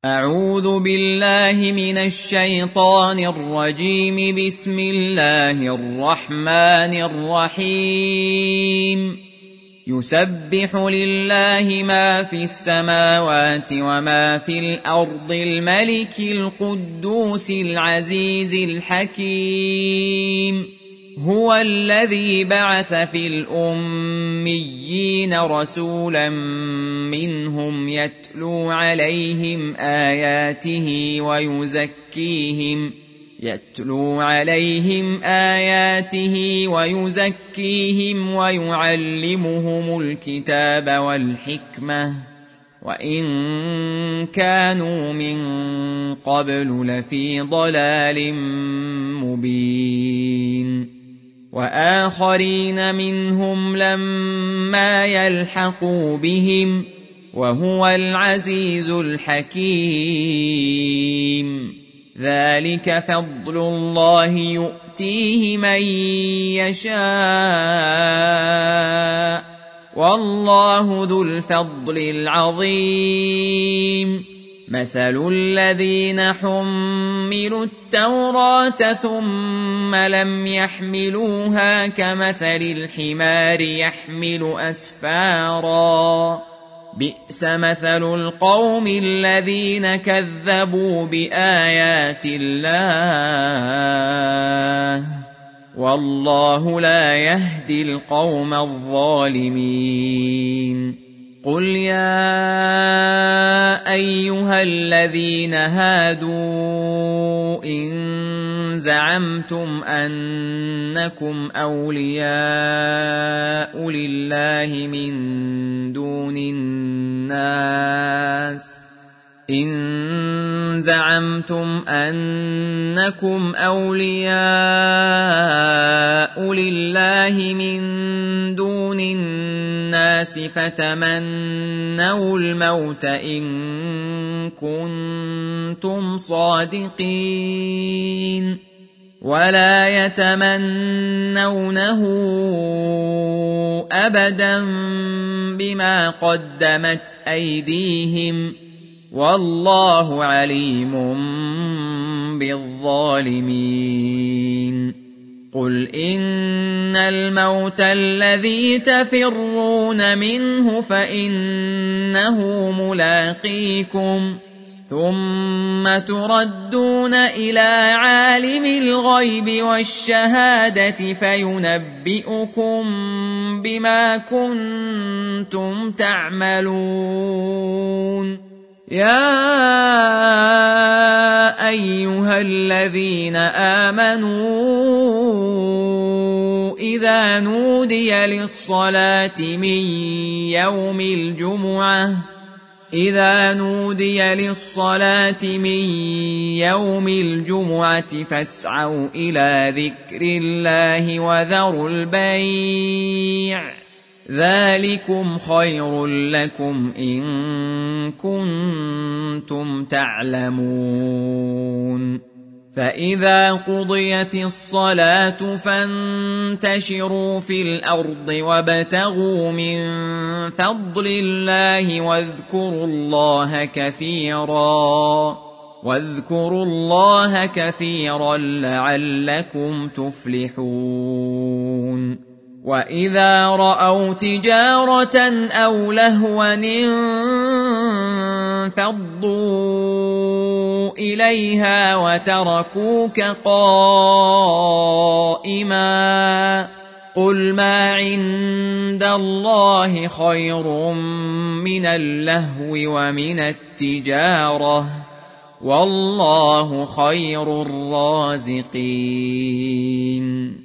أعوذ بالله من الشيطان الرجيم. بسم الله الرحمن الرحيم. يسبح لله ما في السماوات وما في الأرض الملك القدوس العزيز الحكيم. هو الذي بعث في الأميين رسولا منهم يتلو عليهم آياته ويزكيهم ويعلمهم الكتاب والحكمة وإن كانوا من قبل لفي ضلال مبين. وآخرين منهم لما يلحقوا بهم وهو العزيز الحكيم. ذلك فضل الله يؤتيه من يشاء والله ذو الفضل العظيم. مثل الذين حملوا التوراة ثم لم يحملوها كمثل الحمار يحمل أسفارا. بئس مثل القوم الذين كذبوا بآيات الله والله لا يهدي القوم الظالمين. قل يا أيها الذين هادوا إن زعمتم أنكم أولياء لله من دون الناس فتمنوا الموت إن كنتم صادقين ولا يتمنونه أبدا بما قدمت أيديهم والله عليم بالظالمين. قل إن الموت الذي تفرون منه فإنه ملاقيكم ثم تردون إلى عالم الغيب والشهادة فينبئكم بما كنتم تعملون. يا أيها الذين آمنوا إذا نودي للصلاة من يوم الجمعة فاسعوا إلى ذكر الله وذروا البيع ذلكم خير لكم إن كنتم تعلمون. فإذا قضيت الصلاة فانتشروا في الأرض وابتغوا من فضل الله واذكروا الله كثيرا لعلكم تفلحون. وإذا رأوا تجارة أو لهوا انفضوا إليها وتركوك قائما. قل ما عند الله خير من اللهو ومن التجارة والله خير الرازقين.